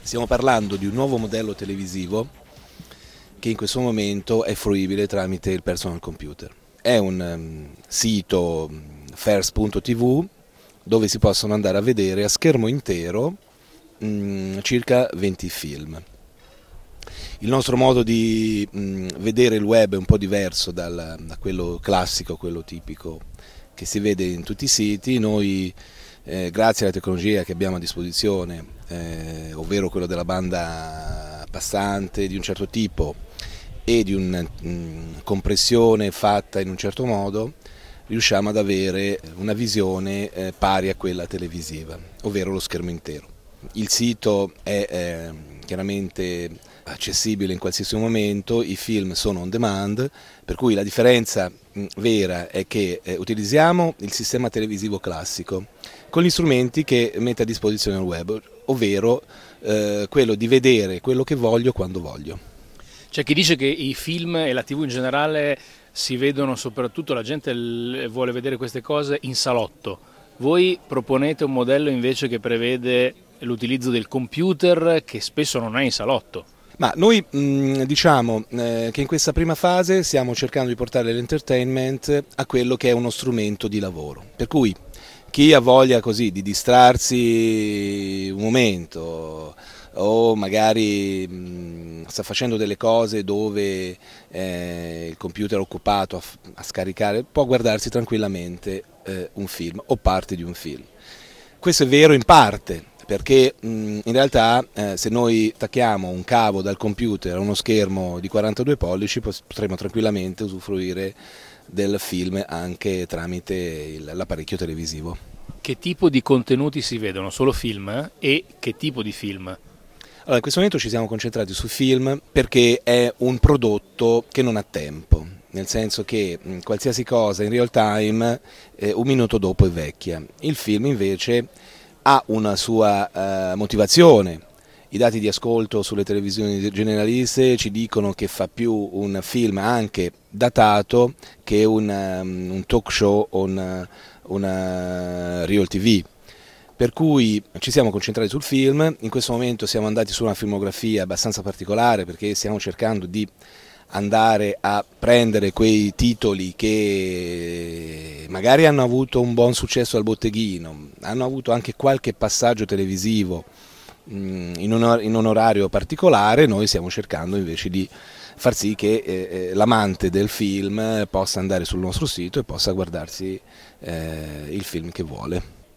Stiamo parlando di un nuovo modello televisivo che in questo momento è fruibile tramite il personal computer. È un sito first.tv dove si possono andare a vedere a schermo intero circa 20 film. Il nostro modo di vedere il web è un po' diverso da quello classico, quello tipico che si vede in tutti i siti. Noi grazie alla tecnologia che abbiamo a disposizione, ovvero quello della banda passante di un certo tipo e di una compressione fatta in un certo modo, riusciamo ad avere una visione pari a quella televisiva, ovvero lo schermo intero. Il sito è chiaramente accessibile in qualsiasi momento, i film sono on demand, per cui la differenza vera è che utilizziamo il sistema televisivo classico con gli strumenti che mette a disposizione il web, ovvero quello di vedere quello che voglio quando voglio. C'è chi dice che i film e la TV in generale si vedono, soprattutto la gente vuole vedere queste cose in salotto. Voi proponete un modello invece che prevede l'utilizzo del computer, che spesso non è in salotto. Ma noi diciamo che in questa prima fase stiamo cercando di portare l'entertainment a quello che è uno strumento di lavoro, per cui chi ha voglia così di distrarsi un momento o magari sta facendo delle cose dove il computer è occupato a scaricare, può guardarsi tranquillamente un film o parte di un film. Questo è vero in parte, perché in realtà se noi attacchiamo un cavo dal computer a uno schermo di 42 pollici potremo tranquillamente usufruire del film anche tramite l'apparecchio televisivo. Che tipo di contenuti si vedono? Solo film? E che tipo di film? Allora, in questo momento ci siamo concentrati su film perché è un prodotto che non ha tempo, nel senso che qualsiasi cosa in real time un minuto dopo è vecchia. Il film invece ha una sua motivazione. I dati di ascolto sulle televisioni generaliste ci dicono che fa più un film anche datato che un talk show o una real TV. Per cui ci siamo concentrati sul film. In questo momento siamo andati su una filmografia abbastanza particolare perché stiamo cercando di andare a prendere quei titoli che magari hanno avuto un buon successo al botteghino, hanno avuto anche qualche passaggio televisivo in un orario particolare. Noi stiamo cercando invece di far sì che l'amante del film possa andare sul nostro sito e possa guardarsi il film che vuole.